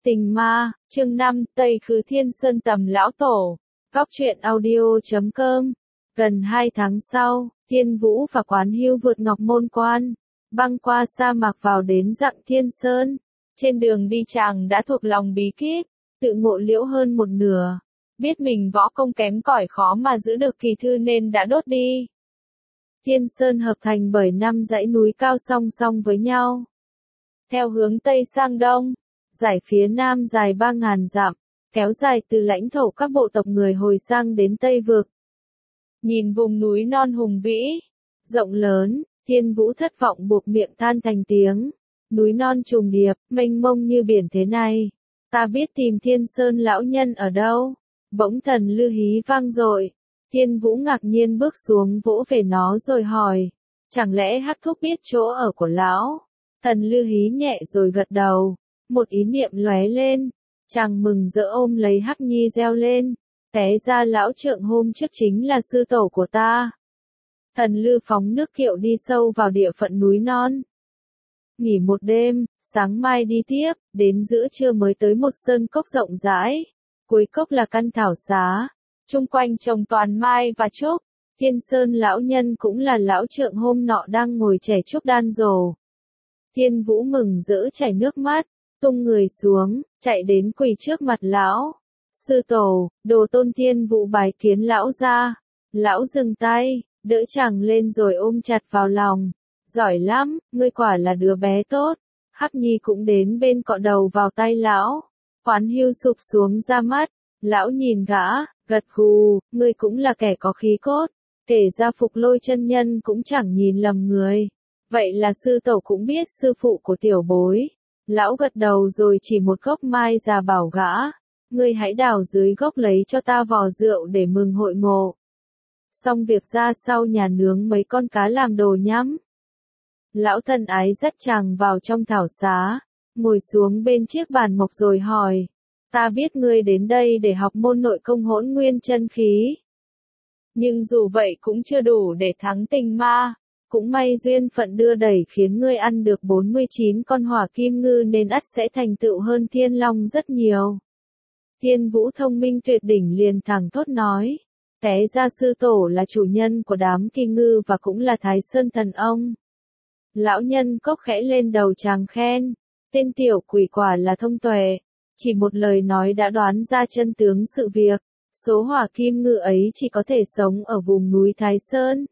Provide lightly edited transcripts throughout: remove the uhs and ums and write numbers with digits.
Tình ma, chương 5, Tây Khứ Thiên Sơn Tầm Lão Tổ. Góc truyện audio.com. Gần 2 tháng sau, Thiên Vũ và Quán Hưu vượt Ngọc Môn Quan, băng qua sa mạc vào đến Dặng Thiên Sơn. Trên đường đi chàng đã thuộc lòng bí kíp, tự ngộ liễu hơn một nửa. Biết mình võ công kém cỏi khó mà giữ được kỳ thư nên đã đốt đi. Thiên Sơn hợp thành bởi 5 dãy núi cao song song với nhau. Theo hướng Tây sang Đông, dải phía Nam dài 3.000 dặm, kéo dài từ lãnh thổ các bộ tộc người Hồi sang đến Tây Vực. Nhìn vùng núi non hùng vĩ, rộng lớn, Thiên Vũ thất vọng buộc miệng than thành tiếng. Núi non trùng điệp, mênh mông như biển thế này. Ta biết tìm Thiên Sơn lão nhân ở đâu. Bỗng thần lư hí vang dội. Thiên Vũ ngạc nhiên bước xuống vỗ về nó rồi hỏi. Chẳng lẽ Hắc Thúc biết chỗ ở của lão? Thần lư hí nhẹ rồi gật đầu. Một ý niệm lóe lên. Chàng mừng rỡ ôm lấy Hắc Nhi reo lên. Té ra lão trượng hôm trước chính là sư tổ của ta. Thần lư phóng nước kiệu đi sâu vào địa phận núi non. Nghỉ một đêm, sáng mai đi tiếp, đến giữa trưa mới tới một sơn cốc rộng rãi. Cuối cốc là căn thảo xá, chung quanh trồng toàn mai và trúc. Thiên Sơn lão nhân cũng là lão trượng hôm nọ đang ngồi chẻ trúc đan rồ. Thiên Vũ mừng rỡ chảy nước mắt, tung người xuống, chạy đến quỳ trước mặt lão. Sư tổ, Đồ Tôn Thiên Vũ bái kiến lão ra. Lão dừng tay, đỡ chàng lên rồi ôm chặt vào lòng. Giỏi lắm, ngươi quả là đứa bé tốt. Hắc Nhi cũng đến bên cọ đầu vào tay lão. Quán Hưu sụp xuống ra mắt. Lão nhìn gã, gật gù, ngươi cũng là kẻ có khí cốt. Kể ra Phục Lôi chân nhân cũng chẳng nhìn lầm người. Vậy là sư tổ cũng biết sư phụ của tiểu bối. Lão gật đầu rồi chỉ một gốc mai già bảo gã. Ngươi hãy đào dưới gốc lấy cho ta vò rượu để mừng hội ngộ. Xong việc ra sau nhà nướng mấy con cá làm đồ nhắm. Lão thân ái dắt chàng vào trong thảo xá, ngồi xuống bên chiếc bàn mộc rồi hỏi. Ta biết ngươi đến đây để học môn nội công Hỗn Nguyên chân khí. Nhưng dù vậy cũng chưa đủ để thắng tình ma. Cũng may duyên phận đưa đẩy khiến ngươi ăn được 49 con hỏa kim ngư nên ắt sẽ thành tựu hơn Thiên Long rất nhiều. Thiên Vũ thông minh tuyệt đỉnh liền thẳng thốt nói. Té ra sư tổ là chủ nhân của đám kim ngư và cũng là Thái Sơn thần ông. Lão nhân cốc khẽ lên đầu chàng khen. Tên tiểu quỷ quả là thông tuệ. Chỉ một lời nói đã đoán ra chân tướng sự việc. Số hỏa kim ngư ấy chỉ có thể sống ở vùng núi Thái Sơn.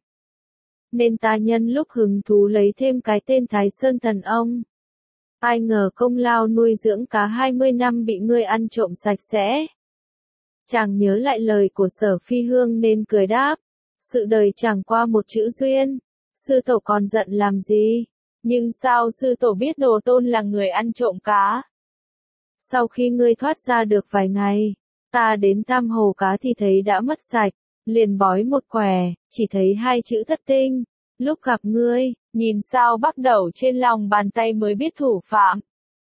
Nên ta nhân lúc hứng thú lấy thêm cái tên Thái Sơn thần ông. Ai ngờ công lao nuôi dưỡng cá 20 năm bị ngươi ăn trộm sạch sẽ. Chàng nhớ lại lời của Sở Phi Hương nên cười đáp. Sự đời chẳng qua một chữ duyên. Sư tổ còn giận làm gì? Nhưng sao sư tổ biết Đồ Tôn là người ăn trộm cá? Sau khi ngươi thoát ra được vài ngày, ta đến thăm hồ cá thì thấy đã mất sạch, liền bói một quẻ, chỉ thấy 2 chữ thất tinh. Lúc gặp ngươi, nhìn sao bắt đầu trên lòng bàn tay mới biết thủ phạm.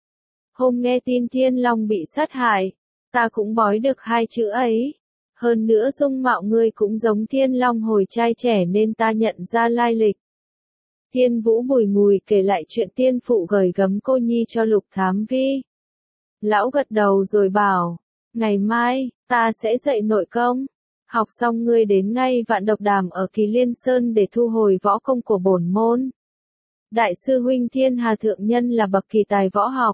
Hôm nghe tin Thiên Long bị sát hại, ta cũng bói được 2 chữ ấy. Hơn nữa dung mạo ngươi cũng giống Thiên Long hồi trai trẻ nên ta nhận ra lai lịch. Thiên Vũ bùi ngùi kể lại chuyện tiên phụ gửi gấm cô nhi cho Lục Thám Vi. Lão gật đầu rồi bảo, ngày mai, ta sẽ dạy nội công. Học xong ngươi đến ngay Vạn Độc Đàm ở Kỳ Liên Sơn để thu hồi võ công của bổn môn. Đại sư huynh Thiên Hà Thượng Nhân là bậc kỳ tài võ học.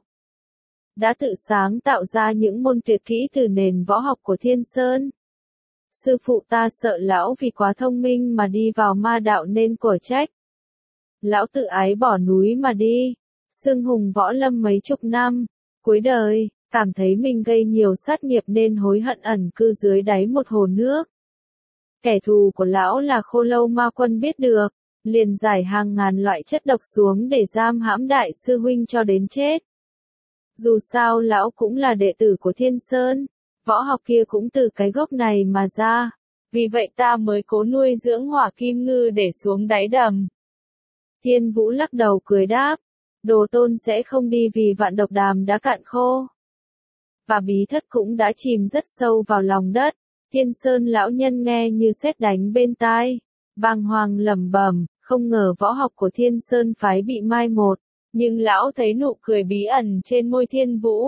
Đã tự sáng tạo ra những môn tuyệt kỹ từ nền võ học của Thiên Sơn. Sư phụ ta sợ lão vì quá thông minh mà đi vào ma đạo nên của trách. Lão tự ái bỏ núi mà đi, xưng hùng võ lâm mấy chục năm, cuối đời, cảm thấy mình gây nhiều sát nghiệp nên hối hận ẩn cư dưới đáy một hồ nước. Kẻ thù của lão là Khô Lâu Ma Quân biết được, liền giải hàng ngàn loại chất độc xuống để giam hãm đại sư huynh cho đến chết. Dù sao lão cũng là đệ tử của Thiên Sơn, võ học kia cũng từ cái gốc này mà ra, vì vậy ta mới cố nuôi dưỡng hỏa kim ngư để xuống đáy đầm. Thiên Vũ lắc đầu cười đáp, Đồ Tôn sẽ không đi vì Vạn Độc Đàm đã cạn khô. Và bí thất cũng đã chìm rất sâu vào lòng đất. Thiên Sơn lão nhân nghe như sét đánh bên tai, bàng hoàng lẩm bẩm, không ngờ võ học của Thiên Sơn phái bị mai một, nhưng lão thấy nụ cười bí ẩn trên môi Thiên Vũ,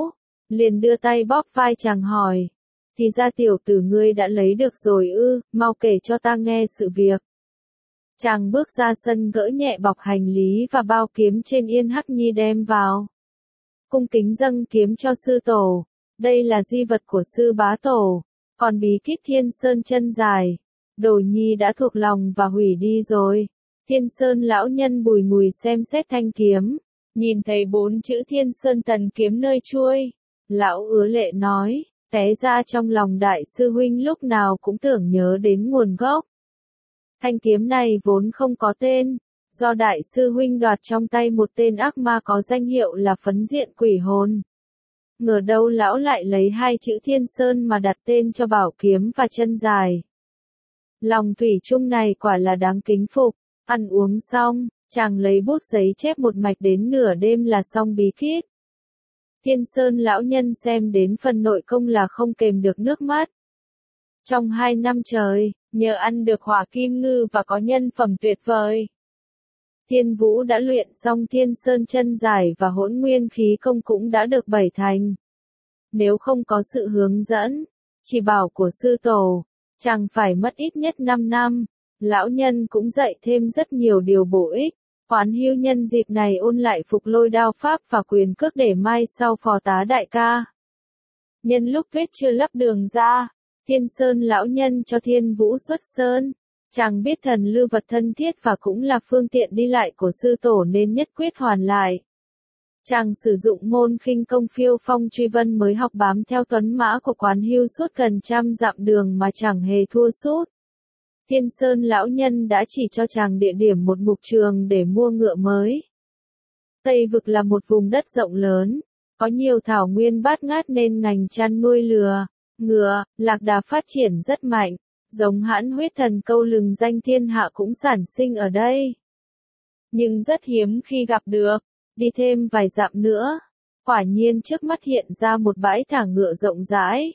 liền đưa tay bóp vai chàng hỏi. Thì ra tiểu tử ngươi đã lấy được rồi ư, mau kể cho ta nghe sự việc. Chàng bước ra sân gỡ nhẹ bọc hành lý và bao kiếm trên yên hắc nhi đem vào. Cung kính dâng kiếm cho sư tổ. Đây là di vật của sư bá tổ. Còn bí kíp Thiên Sơn chân dài. Đồ nhi đã thuộc lòng và hủy đi rồi. Thiên Sơn lão nhân bùi ngùi xem xét thanh kiếm. Nhìn thấy 4 chữ Thiên Sơn tần kiếm nơi chuôi. Lão ứa lệ nói, té ra trong lòng đại sư huynh lúc nào cũng tưởng nhớ đến nguồn gốc. Thanh kiếm này vốn không có tên, do đại sư huynh đoạt trong tay một tên ác ma có danh hiệu là phấn diện quỷ hồn. Ngờ đâu lão lại lấy 2 chữ Thiên Sơn mà đặt tên cho bảo kiếm và chân dài. Lòng thủy chung này quả là đáng kính phục. Ăn uống xong, chàng lấy bút giấy chép một mạch đến nửa đêm là xong bí kíp. Thiên Sơn lão nhân xem đến phần nội công là không kềm được nước mắt. Trong 2 năm trời, nhờ ăn được hỏa kim ngư và có nhân phẩm tuyệt vời, Thiên Vũ đã luyện xong Thiên Sơn chân dài và hỗn nguyên khí công cũng đã được 7 thành. Nếu không có sự hướng dẫn, chỉ bảo của sư tổ, chàng phải mất ít nhất 5 năm. Lão nhân cũng dạy thêm rất nhiều điều bổ ích. Quán Hưu nhân dịp này ôn lại phục lôi đao pháp và quyền cước để mai sau phò tá đại ca. Nhân lúc tuyết chưa lấp đường ra, Thiên Sơn lão nhân cho Thiên Vũ xuất sơn. Chàng biết thần lưu vật thân thiết và cũng là phương tiện đi lại của sư tổ nên nhất quyết hoàn lại. Chàng sử dụng môn khinh công phiêu phong truy vân mới học bám theo tuấn mã của Quán Hưu suốt gần 100 dặm đường mà chẳng hề thua sút. Thiên Sơn lão nhân đã chỉ cho chàng địa điểm một mục trường để mua ngựa mới. Tây Vực là một vùng đất rộng lớn, có nhiều thảo nguyên bát ngát nên ngành chăn nuôi lừa, ngựa, lạc đà phát triển rất mạnh, giống hãn huyết thần câu lừng danh thiên hạ cũng sản sinh ở đây. Nhưng rất hiếm khi gặp được, đi thêm vài dặm nữa, quả nhiên trước mắt hiện ra một bãi thả ngựa rộng rãi.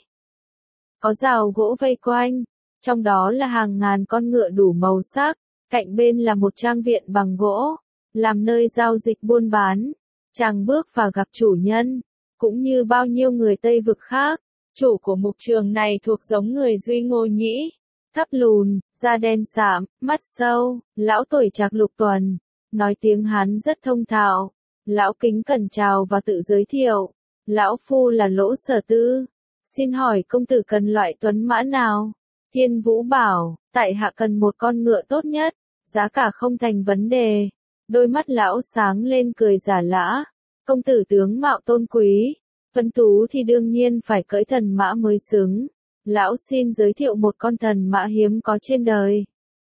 Có rào gỗ vây quanh. Trong đó là hàng ngàn con ngựa đủ màu sắc, cạnh bên là một trang viện bằng gỗ, làm nơi giao dịch buôn bán. Chàng bước vào gặp chủ nhân, cũng như bao nhiêu người Tây Vực khác, chủ của mục trường này thuộc giống người Duy Ngô Nhĩ, thấp lùn, da đen sạm, mắt sâu, lão tuổi trạc lục tuần, nói tiếng Hán rất thông thạo. Lão kính cẩn chào và tự giới thiệu, lão phu là Lỗ Sở Tư, xin hỏi công tử cần loại tuấn mã nào? Thiên Vũ bảo, tại hạ cần một con ngựa tốt nhất, giá cả không thành vấn đề. Đôi mắt lão sáng lên cười giả lã, công tử tướng mạo tôn quý, tuấn tú thì đương nhiên phải cưỡi thần mã mới xứng. Lão xin giới thiệu một con thần mã hiếm có trên đời.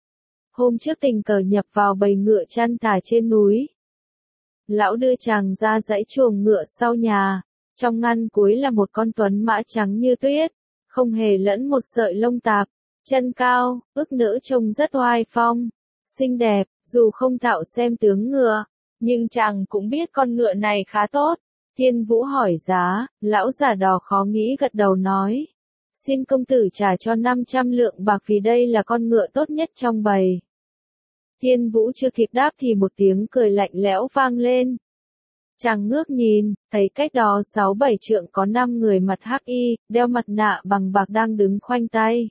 Hôm trước tình cờ nhập vào bầy ngựa chăn thả trên núi. Lão đưa chàng ra dãy chuồng ngựa sau nhà, trong ngăn cuối là một con tuấn mã trắng như tuyết. Không hề lẫn một sợi lông tạp, chân cao, ức nữ trông rất oai phong, xinh đẹp, dù không thạo xem tướng ngựa, nhưng chàng cũng biết con ngựa này khá tốt. Thiên Vũ hỏi giá, lão già đò khó nghĩ gật đầu nói, xin công tử trả cho 500 lượng bạc vì đây là con ngựa tốt nhất trong bầy. Thiên Vũ chưa kịp đáp thì một tiếng cười lạnh lẽo vang lên. Chàng ngước nhìn, thấy cách đó 6-7 trượng có 5 người mặt hắc y, đeo mặt nạ bằng bạc đang đứng khoanh tay.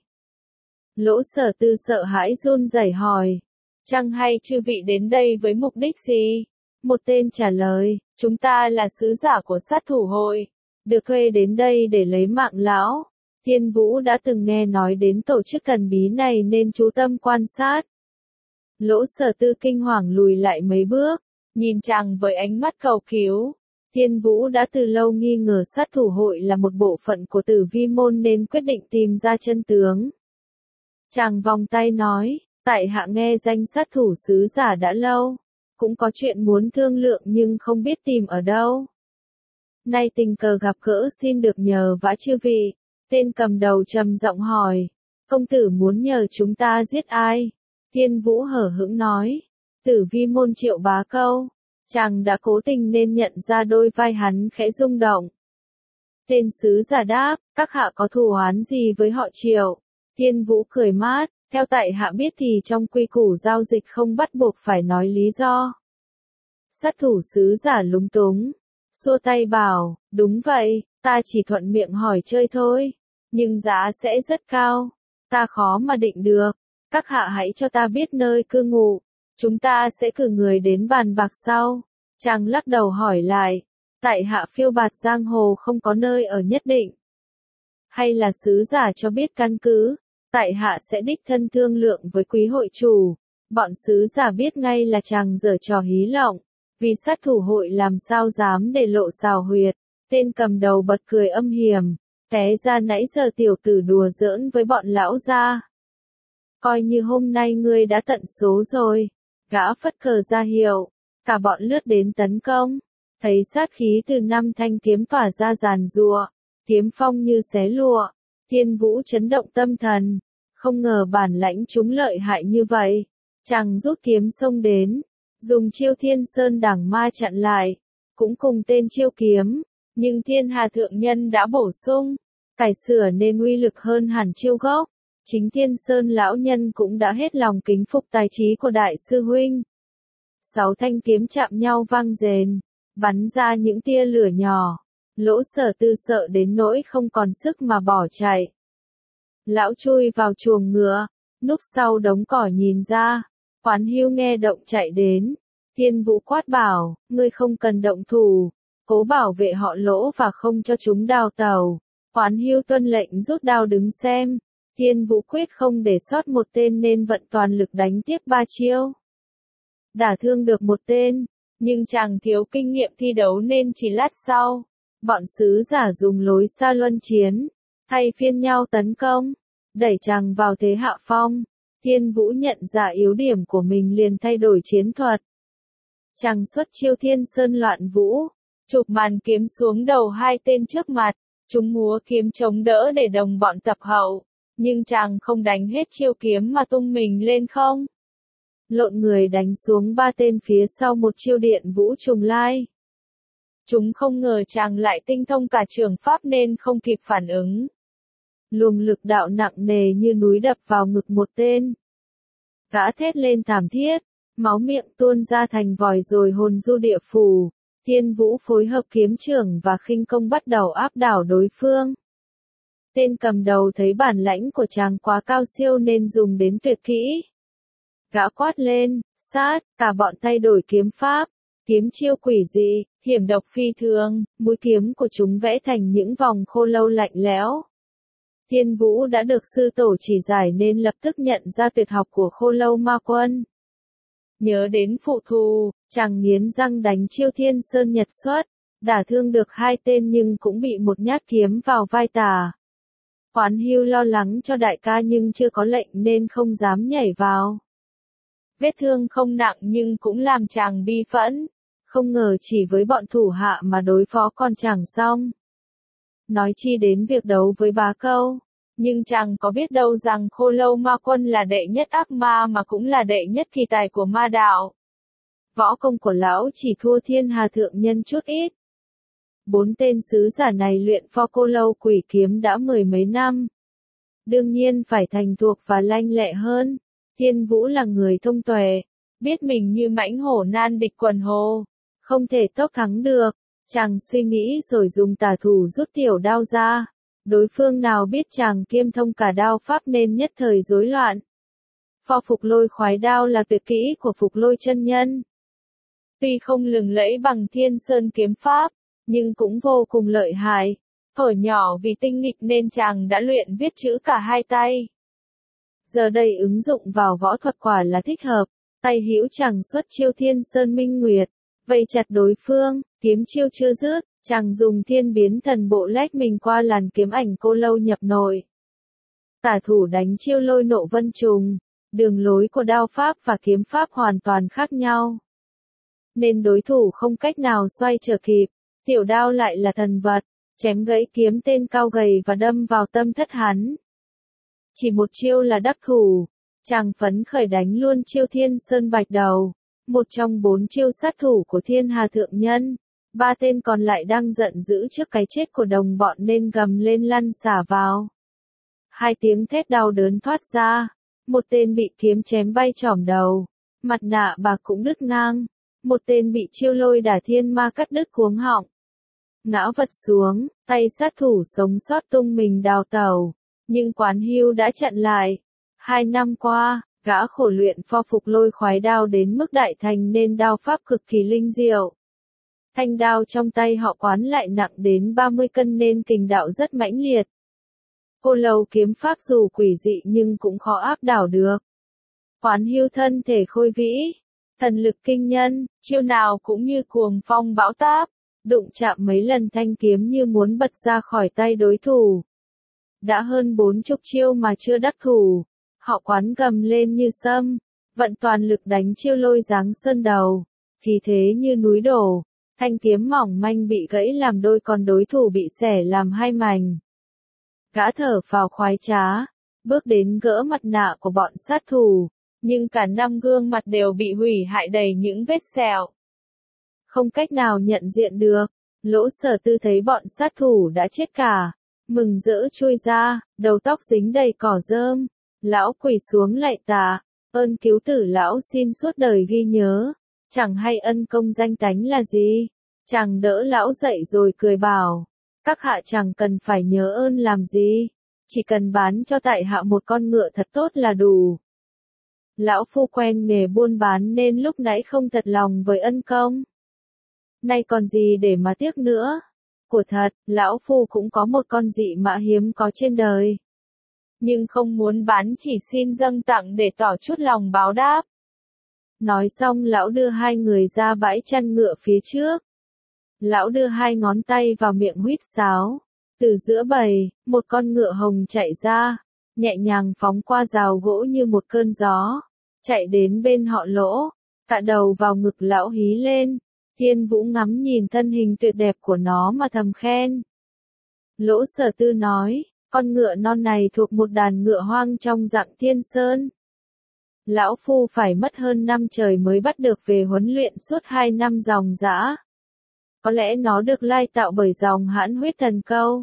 Lỗ Sở Tư sợ hãi run rẩy hỏi, chăng hay chư vị đến đây với mục đích gì? Một tên trả lời, chúng ta là sứ giả của sát thủ hội, được thuê đến đây để lấy mạng lão. Thiên Vũ đã từng nghe nói đến tổ chức thần bí này nên chú tâm quan sát. Lỗ Sở Tư kinh hoàng lùi lại mấy bước, nhìn chàng với ánh mắt cầu cứu. Thiên Vũ đã từ lâu nghi ngờ sát thủ hội là một bộ phận của Tử Vi môn nên quyết định tìm ra chân tướng. Chàng vòng tay nói, tại hạ nghe danh sát thủ sứ giả đã lâu, cũng có chuyện muốn thương lượng nhưng không biết tìm ở đâu. Nay tình cờ gặp gỡ xin được nhờ vả chư vị. Tên cầm đầu trầm giọng hỏi, công tử muốn nhờ chúng ta giết ai? Thiên Vũ hở hững nói, Tử Vi môn Triệu Bá Câu. Chàng đã cố tình nên nhận ra đôi vai hắn khẽ rung động. Tên sứ giả đáp, các hạ có thù oán gì với họ Triệu? Thiên Vũ cười mát, theo tại hạ biết thì trong quy củ giao dịch không bắt buộc phải nói lý do. Sát thủ sứ giả lúng túng, xua tay bảo, đúng vậy, Ta chỉ thuận miệng hỏi chơi thôi, nhưng giá sẽ rất cao, ta khó mà định được. Các hạ hãy cho ta biết nơi cư ngụ, chúng ta sẽ cử người đến bàn bạc sau. Chàng lắc đầu hỏi lại, tại hạ phiêu bạt giang hồ không có nơi ở nhất định. Hay là sứ giả cho biết căn cứ, tại hạ sẽ đích thân thương lượng với quý hội chủ. Bọn sứ giả biết ngay là chàng giở trò hí lộng, vì sát thủ hội làm sao dám để lộ xào huyệt. Tên cầm đầu bật cười âm hiểm, té ra nãy giờ tiểu tử đùa giỡn với bọn lão gia. Coi như hôm nay ngươi đã tận số rồi. Gã phất cờ ra hiệu, cả bọn lướt đến tấn công. Thấy sát khí từ 5 thanh kiếm tỏa ra giàn giụa, kiếm phong như xé lụa. Thiên Vũ chấn động tâm thần, không ngờ bản lãnh chúng lợi hại như vậy. Chàng rút kiếm xông đến, dùng chiêu Thiên Sơn Đẳng Ma chặn lại, cũng cùng tên chiêu kiếm, nhưng Thiên Hà Thượng Nhân đã bổ sung, cải sửa nên uy lực hơn hẳn chiêu gốc. Chính Thiên Sơn lão nhân cũng đã hết lòng kính phục tài trí của đại sư huynh. 6 thanh kiếm chạm nhau vang rền, bắn ra những tia lửa nhỏ. Lỗ Sở Tư sợ đến nỗi không còn sức mà bỏ chạy. Lão chui vào chuồng ngựa, núp sau đống cỏ nhìn ra. Quán Hưu nghe động chạy đến. Thiên Vũ quát bảo, ngươi không cần động thủ, cố bảo vệ họ Lỗ và không cho chúng đào tẩu. Quán Hưu tuân lệnh rút đao đứng xem. Thiên Vũ quyết không để sót một tên nên vận toàn lực đánh tiếp 3 chiêu. Đả thương được một tên, nhưng chàng thiếu kinh nghiệm thi đấu nên chỉ lát sau, bọn sứ giả dùng lối xa luân chiến, thay phiên nhau tấn công, đẩy chàng vào thế hạ phong. Thiên Vũ nhận ra yếu điểm của mình liền thay đổi chiến thuật. Chàng xuất chiêu Thiên Sơn Loạn Vũ, chụp màn kiếm xuống đầu 2 tên trước mặt, chúng múa kiếm chống đỡ để đồng bọn tập hậu. Nhưng chàng không đánh hết chiêu kiếm mà tung mình lên không. Lộn người đánh xuống 3 tên phía sau một chiêu điện vũ trùng lai. Chúng không ngờ chàng lại tinh thông cả trường pháp nên không kịp phản ứng. Luồng lực đạo nặng nề như núi đập vào ngực một tên. Gã thét lên thảm thiết, máu miệng tuôn ra thành vòi rồi hồn du địa phủ. Thiên Vũ phối hợp kiếm trưởng và khinh công bắt đầu áp đảo đối phương. Tên cầm đầu thấy bản lãnh của chàng quá cao siêu nên dùng đến tuyệt kỹ. Gã quát lên, sát, cả bọn thay đổi kiếm pháp, kiếm chiêu quỷ dị, hiểm độc phi thường, mũi kiếm của chúng vẽ thành những vòng khô lâu lạnh lẽo. Thiên Vũ đã được sư tổ chỉ giải nên lập tức nhận ra tuyệt học của khô lâu ma quân. Nhớ đến phụ thù, chàng nghiến răng đánh chiêu Thiên Sơn Nhật xuất, đả thương được 2 tên nhưng cũng bị một nhát kiếm vào vai tả. Quán Hưu lo lắng cho đại ca nhưng chưa có lệnh nên không dám nhảy vào. Vết thương không nặng nhưng cũng làm chàng bi phẫn, không ngờ chỉ với bọn thủ hạ mà đối phó còn chẳng xong. Nói chi đến việc đấu với Bá Câu, nhưng chàng có biết đâu rằng khô lâu ma quân là đệ nhất ác ma mà cũng là đệ nhất kỳ tài của ma đạo. Võ công của lão chỉ thua Thiên Hà Thượng Nhân chút ít. 4 tên sứ giả này luyện pho cô lâu quỷ kiếm đã 10 mấy năm. Đương nhiên phải thành thuộc và lanh lẹ hơn. Thiên Vũ là người thông tuệ, biết mình như mãnh hổ nan địch quần hồ, không thể tốc thắng được. Chàng suy nghĩ rồi dùng tả thủ rút tiểu đao ra. Đối phương nào biết chàng kiêm thông cả đao pháp nên nhất thời rối loạn. Pho Phục Lôi khoái đao là tuyệt kỹ của Phục Lôi chân nhân. Tuy không lừng lẫy bằng Thiên Sơn kiếm pháp, nhưng cũng vô cùng lợi hại. Thuở nhỏ vì tinh nghịch nên chàng đã luyện viết chữ cả 2 tay. Giờ đây ứng dụng vào võ thuật quả là thích hợp. Tay hữu chàng xuất chiêu Thiên Sơn Minh Nguyệt, vây chặt đối phương, kiếm chiêu chưa dứt, chàng dùng thiên biến thần bộ lách mình qua làn kiếm ảnh cô lâu nhập nội. Tả thủ đánh chiêu lôi nộ vân trùng, đường lối của đao pháp và kiếm pháp hoàn toàn khác nhau. Nên đối thủ không cách nào xoay trở kịp, tiểu đao lại là thần vật, chém gãy kiếm tên cao gầy và đâm vào tâm thất hắn. Chỉ một chiêu là đắc thủ, chàng phấn khởi đánh luôn chiêu Thiên Sơn Bạch Đầu, một trong 4 chiêu sát thủ của Thiên Hà Thượng Nhân. 3 tên còn lại đang giận dữ trước cái chết của đồng bọn nên gầm lên lăn xả vào. 2 tiếng thét đau đớn thoát ra, một tên bị kiếm chém bay trỏm đầu, mặt nạ bạc cũng đứt ngang, một tên bị chiêu lôi đả thiên ma cắt đứt cuống họng. ngã vật xuống, tay sát thủ sống sót tung mình đào tẩu, nhưng Quán Hưu đã chặn lại. 2 năm qua, gã khổ luyện pho phục lôi khoái đao đến mức đại thành nên đao pháp cực kỳ linh diệu. Thanh đao trong tay họ Quán lại nặng đến 30 cân nên kình đạo rất mãnh liệt. Cô Lầu kiếm pháp dù quỷ dị nhưng cũng khó áp đảo được. Quán Hưu thân thể khôi vĩ, thần lực kinh nhân, chiêu nào cũng như cuồng phong bão táp, đụng chạm mấy lần thanh kiếm như muốn bật ra khỏi tay đối thủ. Đã hơn 40 chiêu mà chưa đắc thủ, họ Quán gầm lên như sâm, vận toàn lực đánh chiêu lôi giáng sơn đầu, khí thế như núi đổ, thanh kiếm mỏng manh bị gãy làm đôi còn đối thủ bị xẻ làm hai mảnh. Gã thở phào khoái trá, bước đến gỡ mặt nạ của bọn sát thủ, nhưng cả 5 gương mặt đều bị hủy hại đầy những vết sẹo. Không cách nào nhận diện được, Lỗ Sở Tư thấy bọn sát thủ đã chết cả, mừng rỡ chui ra, đầu tóc dính đầy cỏ rơm, lão quỳ xuống lạy tạ, ơn cứu tử lão xin suốt đời ghi nhớ, chẳng hay ân công danh tánh là gì. Chàng đỡ lão dậy rồi cười bảo, các hạ chẳng cần phải nhớ ơn làm gì, chỉ cần bán cho tại hạ một con ngựa thật tốt là đủ. Lão phu quen nghề buôn bán nên lúc nãy không thật lòng với ân công. Nay còn gì để mà tiếc nữa. Của thật, lão phu cũng có một con dị mã hiếm có trên đời. Nhưng không muốn bán, chỉ xin dâng tặng để tỏ chút lòng báo đáp. Nói xong lão đưa hai người ra bãi chăn ngựa phía trước. Lão đưa hai ngón tay vào miệng huýt sáo. Từ giữa bầy, một con ngựa hồng chạy ra, nhẹ nhàng phóng qua rào gỗ như một cơn gió, chạy đến bên họ Lỗ, cạ đầu vào ngực lão hí lên. Thiên Vũ ngắm nhìn thân hình tuyệt đẹp của nó mà thầm khen. Lỗ Sở Tư nói, con ngựa non này thuộc một đàn ngựa hoang trong dạng Thiên Sơn. Lão phu phải mất hơn 5 trời mới bắt được về huấn luyện suốt 2 năm dòng dã. Có lẽ nó được lai tạo bởi dòng hãn huyết thần câu.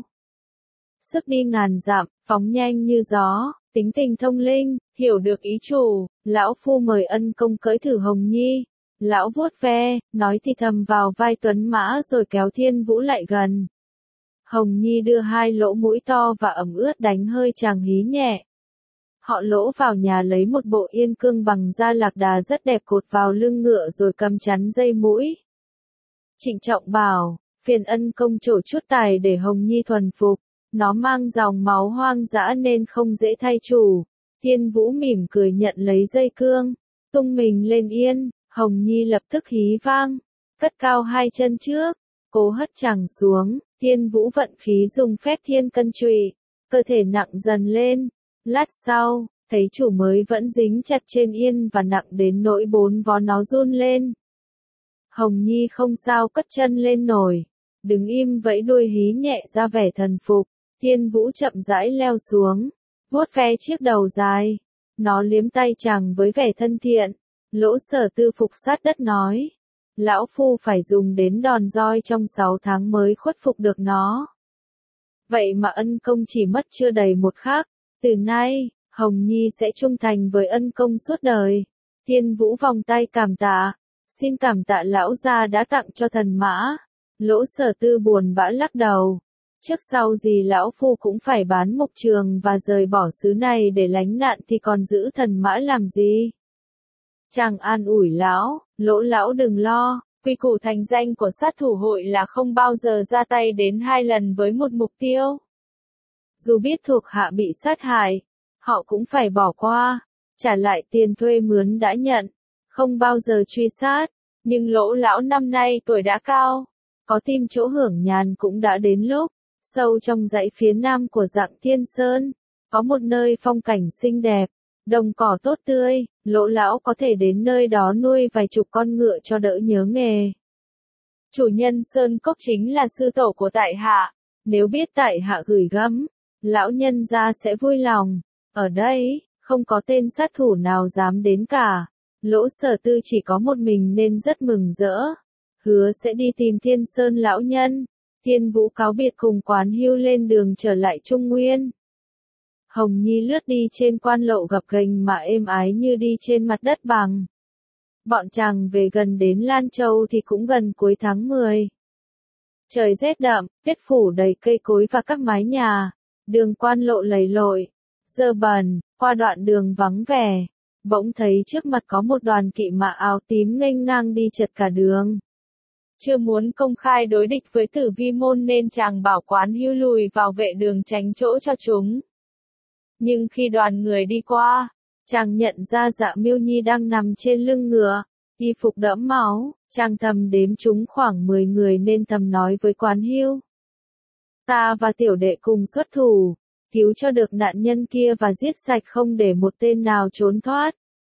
Sức đi ngàn dặm, phóng nhanh như gió, tính tình thông linh, hiểu được ý chủ, lão phu mời ân công cưỡi thử Hồng Nhi. Lão vuốt ve, nói thì thầm vào vai tuấn mã rồi kéo Thiên Vũ lại gần. Hồng Nhi đưa hai lỗ mũi to và ẩm ướt đánh hơi chàng hí nhẹ. Họ Lỗ vào nhà lấy một bộ yên cương bằng da lạc đà rất đẹp cột vào lưng ngựa rồi cầm chắn dây mũi. Trịnh trọng bảo, phiền ân công trổ chút tài để Hồng Nhi thuần phục, nó mang dòng máu hoang dã nên không dễ thay chủ. Thiên Vũ mỉm cười nhận lấy dây cương, tung mình lên yên, Hồng Nhi lập tức hí vang, cất cao hai chân trước, cố hất chàng xuống, Thiên Vũ vận khí dùng phép thiên cân trụy, cơ thể nặng dần lên, lát sau, thấy chủ mới vẫn dính chặt trên yên và nặng đến nỗi 4 vó nó run lên. Hồng Nhi không sao cất chân lên nổi, đứng im vẫy đuôi hí nhẹ ra vẻ thần phục, Thiên Vũ chậm rãi leo xuống, vuốt ve chiếc đầu dài, nó liếm tay chàng với vẻ thân thiện. Lỗ Sở Tư phục sát đất nói, lão phu phải dùng đến đòn roi trong 6 tháng mới khuất phục được nó. Vậy mà ân công chỉ mất chưa đầy một khắc, từ nay, Hồng Nhi sẽ trung thành với ân công suốt đời. Thiên Vũ vòng tay cảm tạ, xin cảm tạ lão gia đã tặng cho thần mã. Lỗ Sở Tư buồn bã lắc đầu, trước sau gì lão phu cũng phải bán mục trường và rời bỏ xứ này để lánh nạn thì còn giữ thần mã làm gì. Chàng an ủi lão, Lỗ lão đừng lo, quy củ thành danh của sát thủ hội là không bao giờ ra tay đến 2 lần với một mục tiêu. Dù biết thuộc hạ bị sát hại, họ cũng phải bỏ qua, trả lại tiền thuê mướn đã nhận, không bao giờ truy sát, nhưng Lỗ lão năm nay tuổi đã cao, có tìm chỗ hưởng nhàn cũng đã đến lúc. Sâu trong dãy phía nam của dạng Thiên Sơn, có một nơi phong cảnh xinh đẹp, đồng cỏ tốt tươi, Lỗ lão có thể đến nơi đó nuôi vài chục con ngựa cho đỡ nhớ nghề. Chủ nhân Sơn Cốc chính là sư tổ của tại hạ, nếu biết tại hạ gửi gắm, lão nhân gia sẽ vui lòng. Ở đây, không có tên sát thủ nào dám đến cả. Lỗ Sở Tư chỉ có một mình nên rất mừng rỡ, hứa sẽ đi tìm Thiên Sơn lão nhân. Thiên Vũ cáo biệt cùng Quán Hưu lên đường trở lại Trung Nguyên. Hồng Nhi lướt đi trên quan lộ gập ghềnh mà êm ái như đi trên mặt đất bằng. Bọn chàng về gần đến Lan Châu thì cũng gần cuối tháng 10. Trời rét đậm, tuyết phủ đầy cây cối và các mái nhà, đường quan lộ lầy lội, dơ bẩn, qua đoạn đường vắng vẻ, bỗng thấy trước mặt có một đoàn kỵ mã áo tím nghênh ngang đi chật cả đường. Chưa muốn công khai đối địch với Tử Vi môn nên chàng bảo Quán Hưu lùi vào vệ đường tránh chỗ cho chúng. Nhưng khi đoàn người đi qua, chàng nhận ra Dạ Miêu Nhi đang nằm trên lưng ngựa, y phục đẫm máu, chàng thầm đếm chúng khoảng 10 người nên thầm nói với Quán Hưu. Ta và tiểu đệ cùng xuất thủ, cứu cho được nạn nhân kia và giết sạch không để một tên nào trốn thoát.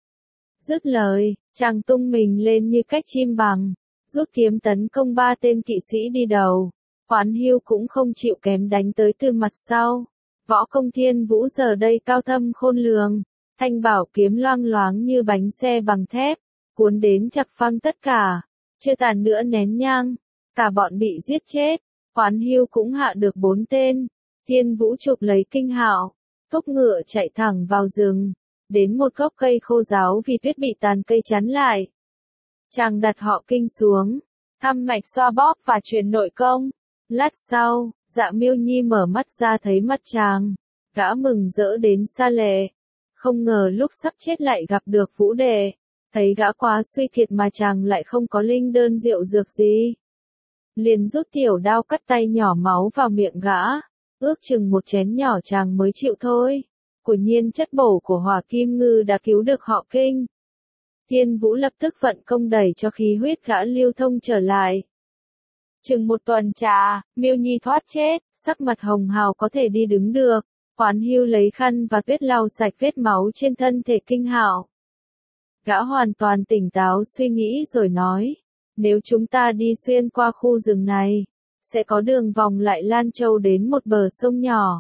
Dứt lời, chàng tung mình lên như cách chim bằng, rút kiếm tấn công 3 tên kỵ sĩ đi đầu. Quán Hưu cũng không chịu kém đánh tới từ mặt sau. Võ công Thiên Vũ giờ đây cao thâm khôn lường, thanh bảo kiếm loang loáng như bánh xe bằng thép, cuốn đến chặt phăng tất cả, chưa tàn nữa nén nhang, cả bọn bị giết chết. Quán Hưu cũng hạ được 4 tên. Thiên Vũ chụp lấy kinh hạo, thúc ngựa chạy thẳng vào rừng, đến một gốc cây khô ráo vì tuyết bị tàn cây chắn lại. Chàng đặt họ kinh xuống, thăm mạch xoa bóp và truyền nội công. Lát sau, Dạ Miêu Nhi mở mắt ra thấy mặt chàng, gã mừng rỡ đến xa lệ. Không ngờ lúc sắp chết lại gặp được Vũ Đệ, thấy gã quá suy kiệt mà chàng lại không có linh đơn rượu dược gì. Liền rút tiểu đao cắt tay nhỏ máu vào miệng gã, ước chừng một chén nhỏ chàng mới chịu thôi. Quả nhiên chất bổ của Hỏa Kim Ngư đã cứu được họ kinh. Thiên Vũ lập tức vận công đẩy cho khí huyết gã lưu thông trở lại. Chừng một tuần trà, Miêu Nhi thoát chết, sắc mặt hồng hào có thể đi đứng được. Quán Hưu lấy khăn và tuyết lau sạch vết máu trên thân thể kinh hạo. Gã hoàn toàn tỉnh táo suy nghĩ rồi nói, nếu chúng ta đi xuyên qua khu rừng này, sẽ có đường vòng lại Lan Châu đến một bờ sông nhỏ.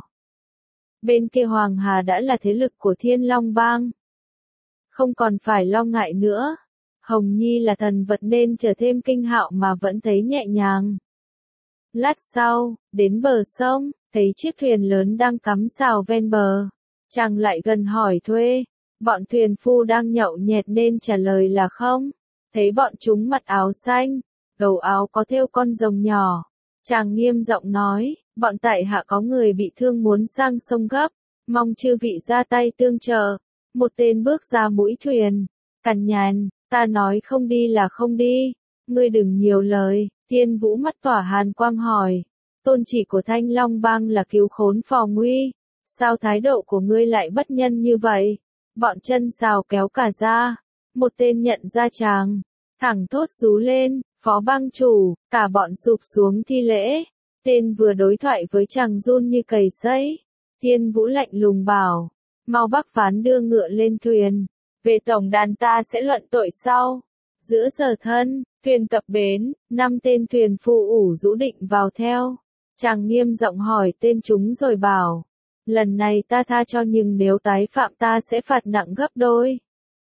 Bên kia Hoàng Hà đã là thế lực của Thiên Long Bang. Không còn phải lo ngại nữa. Hồng Nhi là thần vật nên chờ thêm kinh hạo mà vẫn thấy nhẹ nhàng. Lát sau, đến bờ sông, thấy chiếc thuyền lớn đang cắm sào ven bờ. Chàng lại gần hỏi thuê. Bọn thuyền phu đang nhậu nhẹt nên trả lời là không. Thấy bọn chúng mặc áo xanh, gầu áo có thêu con rồng nhỏ. Chàng nghiêm giọng nói, bọn tại hạ có người bị thương muốn sang sông gấp, mong chư vị ra tay tương trợ. Một tên bước ra mũi thuyền, cằn nhằn, ta nói không đi là không đi, ngươi đừng nhiều lời. Thiên Vũ mắt tỏa hàn quang hỏi, tôn chỉ của Thanh Long Bang là cứu khốn phò nguy, sao thái độ của ngươi lại bất nhân như vậy? Bọn chân sào kéo cả ra, một tên nhận ra chàng, thẳng thốt rú lên, Phó Bang chủ, cả bọn sụp xuống thi lễ. Tên vừa đối thoại với chàng run như cầy sấy. Thiên Vũ lạnh lùng bảo, mau Bắc Phán đưa ngựa lên thuyền, về tổng đàn ta sẽ luận tội sau. Giữa giờ thân, thuyền cập bến, 5 tên thuyền phu ủ rũ định vào theo. Chàng nghiêm giọng hỏi tên chúng rồi bảo, lần này ta tha cho nhưng nếu tái phạm ta sẽ phạt nặng gấp đôi.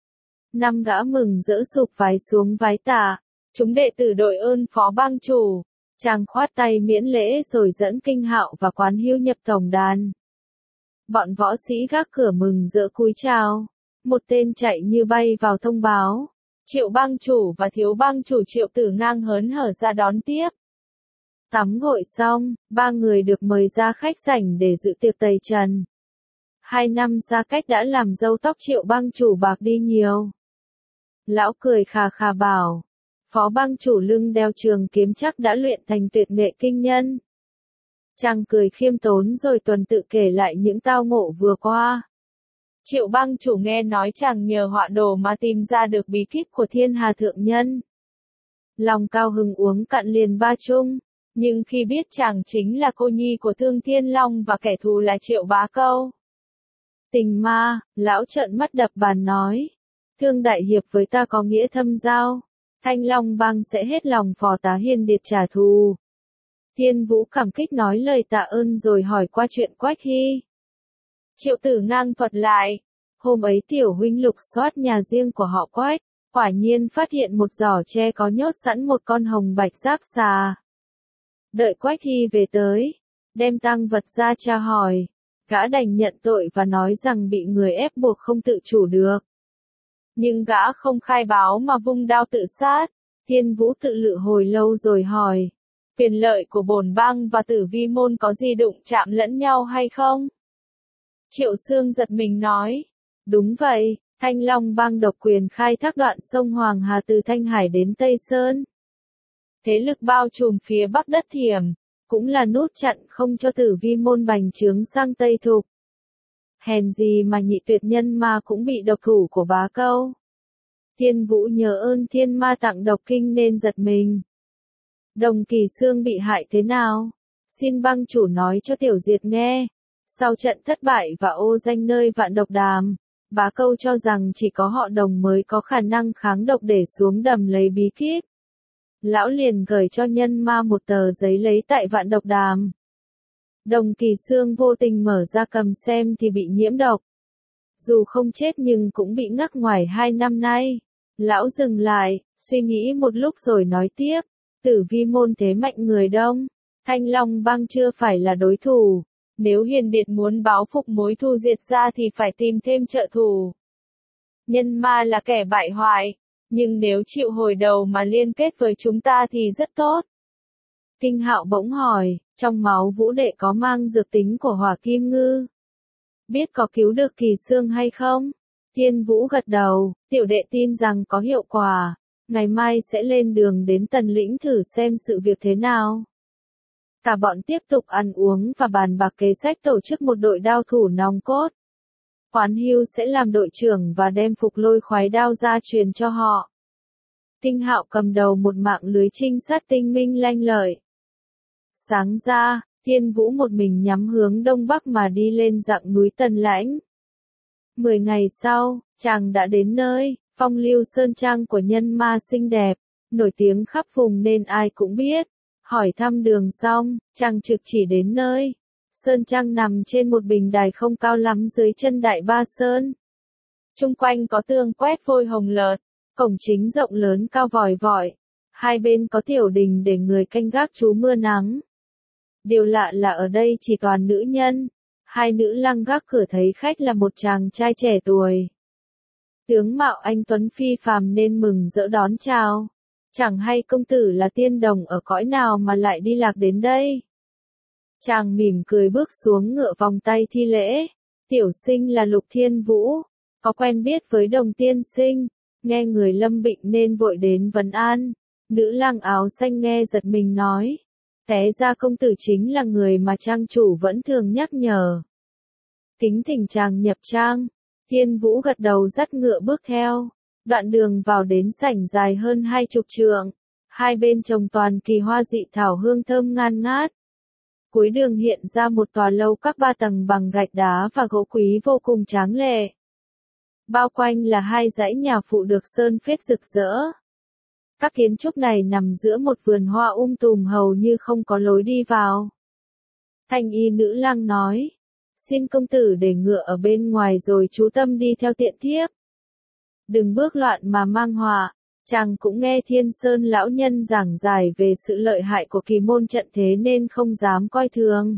5 gã mừng rỡ sụp vái xuống vái tạ, chúng đệ tử đội ơn Phó Bang chủ. Chàng khoát tay miễn lễ rồi dẫn kinh hạo và Quán Hưu nhập tổng đàn. Bọn võ sĩ gác cửa mừng rỡ cúi chào. Một tên chạy như bay vào thông báo. Triệu Bang chủ và Thiếu Bang chủ Triệu Tử Ngang hớn hở ra đón tiếp. Tắm gội xong, 3 người được mời ra khách sảnh để dự tiệc tẩy trần. 2 năm xa cách đã làm râu tóc Triệu Bang chủ bạc đi nhiều. Lão cười khà khà bảo, Phó Bang chủ lưng đeo trường kiếm chắc đã luyện thành tuyệt nghệ kinh nhân. Chàng cười khiêm tốn rồi tuần tự kể lại những tao ngộ vừa qua. Triệu Bang chủ nghe nói chàng nhờ họa đồ mà tìm ra được bí kíp của Thiên Hà thượng nhân. Lòng cao hứng uống cạn liền 3 chung, nhưng khi biết chàng chính là cô nhi của Thương Thiên Long và kẻ thù là Triệu Bá Câu. Tình ma, lão trợn mắt đập bàn nói, Thương đại hiệp với ta có nghĩa thâm giao, Thanh Long Bang sẽ hết lòng phò tá hiền điệt trả thù. Thiên Vũ cảm kích nói lời tạ ơn rồi hỏi qua chuyện Quách Hy. Triệu Tử Ngang thuật lại, hôm ấy tiểu huynh lục soát nhà riêng của họ Quách, quả nhiên phát hiện một giỏ tre có nhốt sẵn một con hồng bạch giáp xà. Đợi Quách Hy về tới, đem tang vật ra tra hỏi, gã đành nhận tội và nói rằng bị người ép buộc không tự chủ được. Nhưng gã không khai báo mà vung đao tự sát. Thiên Vũ tự lự hồi lâu rồi hỏi, Quyền lợi của bổn bang và Tử Vi môn có gì đụng chạm lẫn nhau hay không? Triệu Xương giật mình nói. Đúng vậy, Thanh Long bang độc quyền khai thác đoạn sông Hoàng Hà từ Thanh Hải đến Tây Sơn. Thế lực bao trùm phía bắc đất Thiểm, cũng là nút chặn không cho Tử Vi môn bành trướng sang Tây Thục. Hèn gì mà Nhị Tuyệt Nhân Ma cũng bị độc thủ của Bá Câu. Thiên Vũ nhớ ơn thiên ma tặng độc kinh nên giật mình. Đồng Kỳ Xương bị hại thế nào? Xin bang chủ nói cho Tiểu Diệt nghe. Sau trận thất bại và ô danh nơi Vạn Độc Đàm, Bá Câu cho rằng chỉ có họ Đồng mới có khả năng kháng độc để xuống đầm lấy bí kíp. Lão liền gửi cho Nhân Ma một tờ giấy lấy tại Vạn Độc Đàm. Đồng Kỳ Xương vô tình mở ra cầm xem thì bị nhiễm độc. Dù không chết nhưng cũng bị ngắc ngoài 2 năm nay. Lão dừng lại, suy nghĩ một lúc rồi nói tiếp. Tử Vi môn thế mạnh người đông. Thanh Long bang chưa phải là đối thủ. Nếu Hiền Điệt muốn báo phục mối thù diệt ra thì phải tìm thêm trợ thủ. Nhân Ma là kẻ bại hoại. Nhưng nếu chịu hồi đầu mà liên kết với chúng ta thì rất tốt. Kinh Hạo bỗng hỏi, trong máu Vũ đệ có mang dược tính của Hỏa Kim Ngư? Biết có cứu được Kỳ Xương hay không? Thiên Vũ gật đầu, tiểu đệ tin rằng có hiệu quả. Ngày mai sẽ lên đường đến Tần Lĩnh thử xem sự việc thế nào. Cả bọn tiếp tục ăn uống và bàn bạc kế sách tổ chức một đội đao thủ nòng cốt. Quán Hưu sẽ làm đội trưởng và đem phục lôi khoái đao ra truyền cho họ. Kinh Hạo cầm đầu một mạng lưới trinh sát tinh minh lanh lợi. Sáng ra, Thiên Vũ một mình nhắm hướng đông bắc mà đi lên dặng núi Tần Lãnh. 10 ngày sau, chàng đã đến nơi, phong lưu sơn trang của Nhân Ma xinh đẹp, nổi tiếng khắp vùng nên ai cũng biết. Hỏi thăm đường xong, chàng trực chỉ đến nơi. Sơn trang nằm trên một bình đài không cao lắm dưới chân Đại Ba Sơn. Chung quanh có tường quét vôi hồng lợt, cổng chính rộng lớn cao vòi vọi. Hai bên có tiểu đình để người canh gác trú mưa nắng. Điều lạ là ở đây chỉ toàn nữ nhân. Hai nữ lăng gác cửa thấy khách là một chàng trai trẻ tuổi. Tướng mạo anh tuấn phi phàm nên mừng rỡ đón chào. Chẳng hay công tử là tiên đồng ở cõi nào mà lại đi lạc đến đây. Chàng mỉm cười bước xuống ngựa vòng tay thi lễ. Tiểu sinh là Lục Thiên Vũ, có quen biết với Đồng tiên sinh, nghe người lâm bệnh nên vội đến vấn an. Nữ lang áo xanh nghe giật mình nói. Té ra công tử chính là người mà trang chủ vẫn thường nhắc nhở. Kính thỉnh chàng nhập trang. Thiên Vũ gật đầu dắt ngựa bước theo. Đoạn đường vào đến sảnh dài hơn 20 trượng. Hai bên trồng toàn kỳ hoa dị thảo hương thơm ngan ngát. Cuối đường hiện ra một tòa lâu các 3 tầng bằng gạch đá và gỗ quý vô cùng tráng lệ. Bao quanh là 2 dãy nhà phụ được sơn phết rực rỡ. Các kiến trúc này nằm giữa một vườn hoa tùm hầu như không có lối đi vào. Thanh y nữ lang nói. Xin công tử để ngựa ở bên ngoài rồi chú tâm đi theo tiện thiếp. Đừng bước loạn mà mang họa. Chàng cũng nghe Thiên Sơn lão nhân giảng giải về sự lợi hại của kỳ môn trận thế nên không dám coi thường.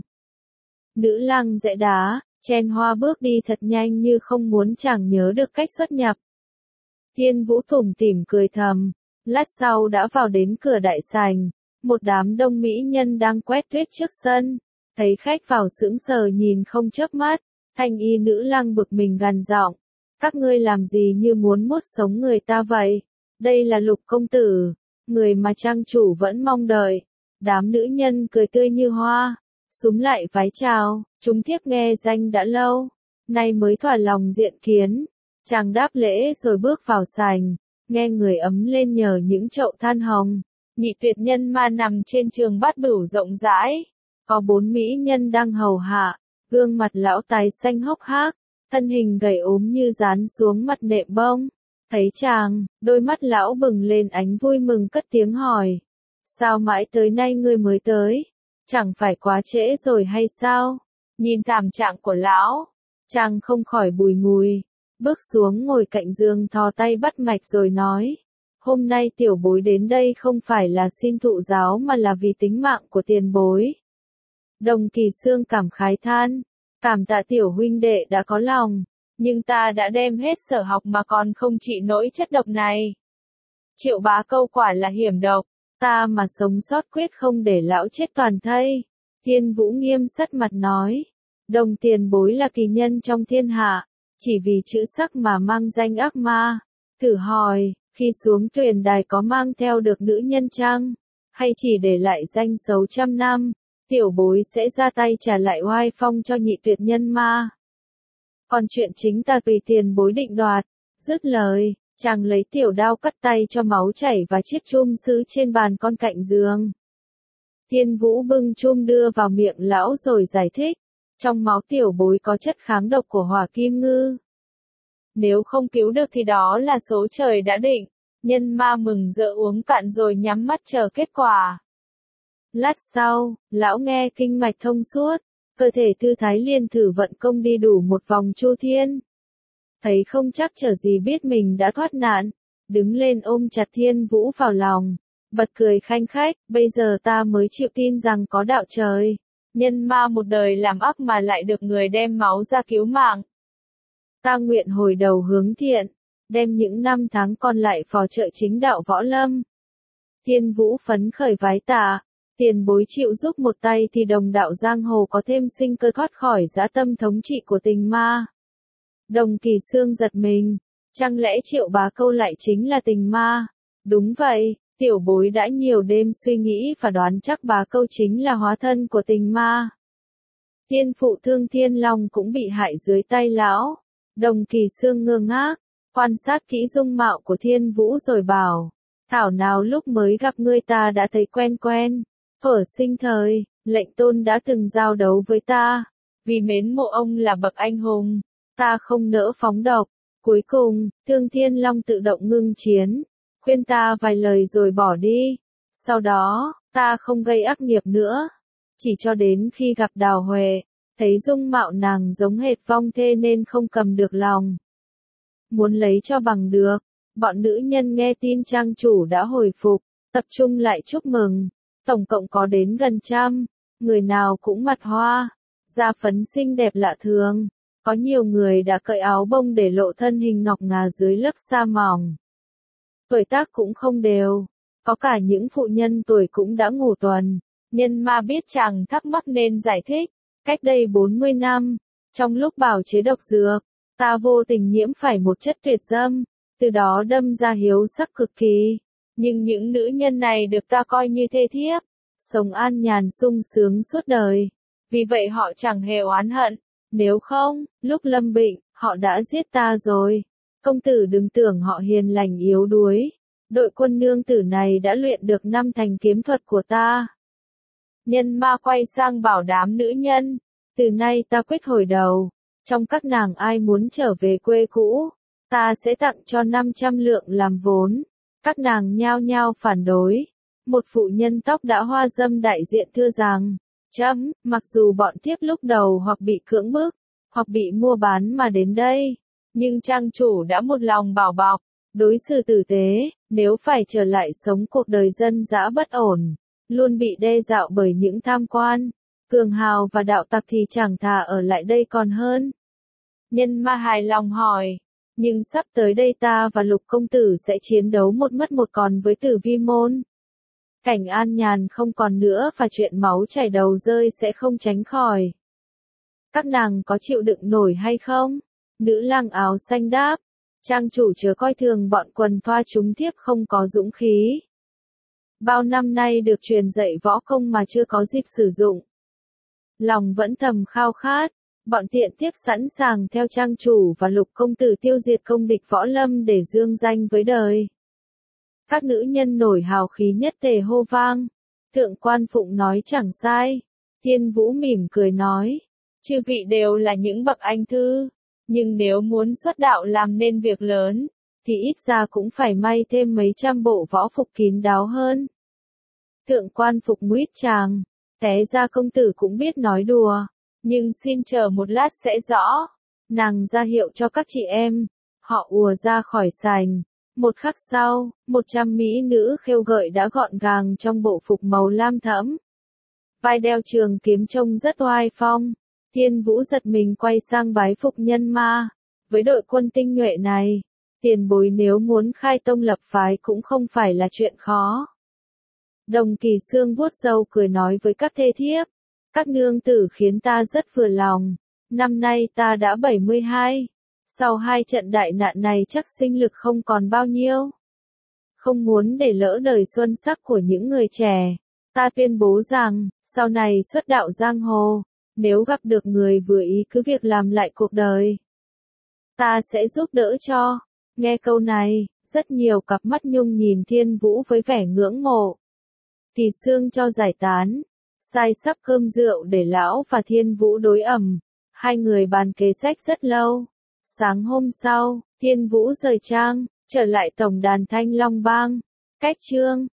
Nữ lang dễ đá, chen hoa bước đi thật nhanh như không muốn chàng nhớ được cách xuất nhập. Thiên Vũ tủm tỉm cười thầm, lát sau đã vào đến cửa đại sảnh, một đám đông mỹ nhân đang quét tuyết trước sân, thấy khách vào sững sờ nhìn không chớp mắt, thanh y nữ lang bực mình gằn giọng, các ngươi làm gì như muốn mút sống người ta vậy? Đây là Lục công tử, người mà trang chủ vẫn mong đợi. Đám nữ nhân cười tươi như hoa, xúm lại vái chào, chúng thiếp nghe danh đã lâu, nay mới thỏa lòng diện kiến. Chàng đáp lễ rồi bước vào sảnh, nghe người ấm lên nhờ những chậu than hồng. Nhị Tuyệt Nhân Ma nằm trên trường bát bửu rộng rãi, có 4 mỹ nhân đang hầu hạ, gương mặt lão tái xanh hốc hác, thân hình gầy ốm như dán xuống mặt nệm bông. Thấy chàng, đôi mắt lão bừng lên ánh vui mừng cất tiếng hỏi. Sao mãi tới nay ngươi mới tới? Chẳng phải quá trễ rồi hay sao? Nhìn thảm trạng của lão, chàng không khỏi bùi ngùi. Bước xuống ngồi cạnh giường thò tay bắt mạch rồi nói. Hôm nay tiểu bối đến đây không phải là xin thụ giáo mà là vì tính mạng của tiền bối. Đồng Kỳ Xương cảm khái than. Cảm tạ tiểu huynh đệ đã có lòng. Nhưng ta đã đem hết sở học mà còn không trị nổi chất độc này. Triệu Bá Câu quả là hiểm độc, Ta mà sống sót quyết không để lão chết toàn thây. Thiên Vũ nghiêm sắt mặt nói. Đồng tiền bối là kỳ nhân trong thiên hạ, chỉ vì chữ sắc mà mang danh ác ma. Thử hỏi, khi xuống thuyền đài có mang theo được nữ nhân chăng? Hay chỉ để lại danh xấu trăm năm? Tiểu bối sẽ ra tay trả lại oai phong cho nhị tuyệt nhân ma. Còn chuyện chính ta tùy tiền bối định đoạt. Dứt lời, chàng lấy tiểu đao cắt tay cho máu chảy và chiếc chum sứ trên bàn con cạnh giường. Thiên Vũ bưng chum đưa vào miệng lão rồi giải thích. Trong máu tiểu bối có chất kháng độc của hỏa kim ngư. Nếu không cứu được thì đó là số trời đã định. Nhân ma mừng rỡ uống cạn rồi nhắm mắt chờ kết quả. Lát sau, lão nghe kinh mạch thông suốt, cơ thể thư thái liền thử vận công đi đủ một vòng chu thiên. Thấy không chắc trở gì biết mình đã thoát nạn, đứng lên ôm chặt Thiên Vũ vào lòng, bật cười khanh khách, bây giờ ta mới chịu tin rằng có đạo trời. Nhân ma một đời làm ác mà lại được người đem máu ra cứu mạng. Ta nguyện hồi đầu hướng thiện, đem những năm tháng còn lại phò trợ chính đạo võ lâm. Thiên Vũ phấn khởi vái tạ, tiền bối chịu giúp một tay thì đồng đạo giang hồ có thêm sinh cơ thoát khỏi dã tâm thống trị của tình ma. Đồng Kỳ Sương giật mình, chẳng lẽ Triệu Bá Câu lại chính là tình ma? Đúng vậy, tiểu bối đã nhiều đêm suy nghĩ và đoán chắc Bá Câu chính là hóa thân của tình ma. Tiên phụ Thương Thiên Long cũng bị hại dưới tay lão. Đồng Kỳ Sương ngơ ngác, quan sát kỹ dung mạo của Thiên Vũ rồi bảo, thảo nào lúc mới gặp ngươi ta đã thấy quen quen. Ở sinh thời, lệnh tôn đã từng giao đấu với ta, vì mến mộ ông là bậc anh hùng, ta không nỡ phóng độc. Cuối cùng, Thương Thiên Long tự động ngưng chiến, khuyên ta vài lời rồi bỏ đi. Sau đó, ta không gây ác nghiệp nữa. Chỉ cho đến khi gặp Đào Huệ, thấy dung mạo nàng giống hệt Vong Thê nên không cầm được lòng. Muốn lấy cho bằng được, bọn nữ nhân nghe tin trang chủ đã hồi phục, tập trung lại chúc mừng. Tổng cộng có đến gần 100, người nào cũng mặt hoa, da phấn xinh đẹp lạ thường. Có nhiều người đã cởi áo bông để lộ thân hình ngọc ngà dưới lớp sa mỏng. Tuổi tác cũng không đều, có cả những phụ nhân tuổi cũng đã ngủ tuần. Nhân ma biết chàng thắc mắc nên giải thích, cách đây 40 năm, trong lúc bào chế độc dược, ta vô tình nhiễm phải một chất tuyệt dâm, từ đó đâm ra hiếu sắc cực kỳ. Nhưng những nữ nhân này được ta coi như thê thiếp, sống an nhàn sung sướng suốt đời. Vì vậy họ chẳng hề oán hận, nếu không, lúc lâm bệnh, họ đã giết ta rồi. Công tử đừng tưởng họ hiền lành yếu đuối. Đội quân nương tử này đã luyện được 5 thành kiếm thuật của ta. Nhân ma quay sang bảo đám nữ nhân, từ nay ta quyết hồi đầu. Trong các nàng ai muốn trở về quê cũ, ta sẽ tặng cho 500 lượng làm vốn. Các nàng nhao nhao phản đối. Một phụ nhân tóc đã hoa râm đại diện thưa rằng, mặc dù bọn thiếp lúc đầu hoặc bị cưỡng bức, hoặc bị mua bán mà đến đây, nhưng trang chủ đã một lòng bảo bọc, đối xử tử tế, nếu phải trở lại sống cuộc đời dân dã bất ổn, luôn bị đe dọa bởi những tham quan, cường hào và đạo tặc thì chẳng thà ở lại đây còn hơn. Nhân ma hài lòng hỏi, nhưng sắp tới đây ta và Lục công tử sẽ chiến đấu một mất một còn với Tử Vi môn. Cảnh an nhàn không còn nữa và chuyện máu chảy đầu rơi sẽ không tránh khỏi. Các nàng có chịu đựng nổi hay không? Nữ lang áo xanh đáp, trang chủ chớ coi thường bọn quần thoa chúng thiếp không có dũng khí. Bao năm nay được truyền dạy võ công mà chưa có dịp sử dụng. Lòng vẫn thầm khao khát, bọn tiện tiếp sẵn sàng theo trang chủ và Lục công tử tiêu diệt công địch võ lâm để dương danh với đời. Các nữ nhân nổi hào khí nhất tề hô vang. Thượng quan Phụng nói chẳng sai. Thiên Vũ mỉm cười nói, chư vị đều là những bậc anh thư, nhưng nếu muốn xuất đạo làm nên việc lớn, thì ít ra cũng phải may thêm mấy trăm bộ võ phục kín đáo hơn. Thượng quan Phục nguyết chàng, té ra công tử cũng biết nói đùa, nhưng xin chờ một lát sẽ rõ. Nàng ra hiệu cho các chị em, họ ùa ra khỏi sảnh. Một khắc sau, 100 mỹ nữ khêu gợi đã gọn gàng trong bộ phục màu lam thẫm. Vai đeo trường kiếm trông rất oai phong. Thiên Vũ giật mình quay sang bái phục nhân ma. Với đội quân tinh nhuệ này, tiền bối nếu muốn khai tông lập phái cũng không phải là chuyện khó. Đồng Kỳ Sương vuốt râu cười nói với các thê thiếp. Các nương tử khiến ta rất vừa lòng. Năm nay ta đã 72. Sau 2 trận đại nạn này chắc sinh lực không còn bao nhiêu. Không muốn để lỡ đời xuân sắc của những người trẻ. Ta tuyên bố rằng, sau này xuất đạo giang hồ, nếu gặp được người vừa ý cứ việc làm lại cuộc đời. Ta sẽ giúp đỡ cho. Nghe câu này, rất nhiều cặp mắt nhung nhìn Thiên Vũ với vẻ ngưỡng mộ. Kỳ Sương cho giải tán. Sai sắp cơm rượu để lão và Thiên Vũ đối ẩm. Hai người bàn kế sách rất lâu. Sáng hôm sau, Thiên Vũ rời trang, trở lại tổng đàn Thanh Long Bang. Cách chương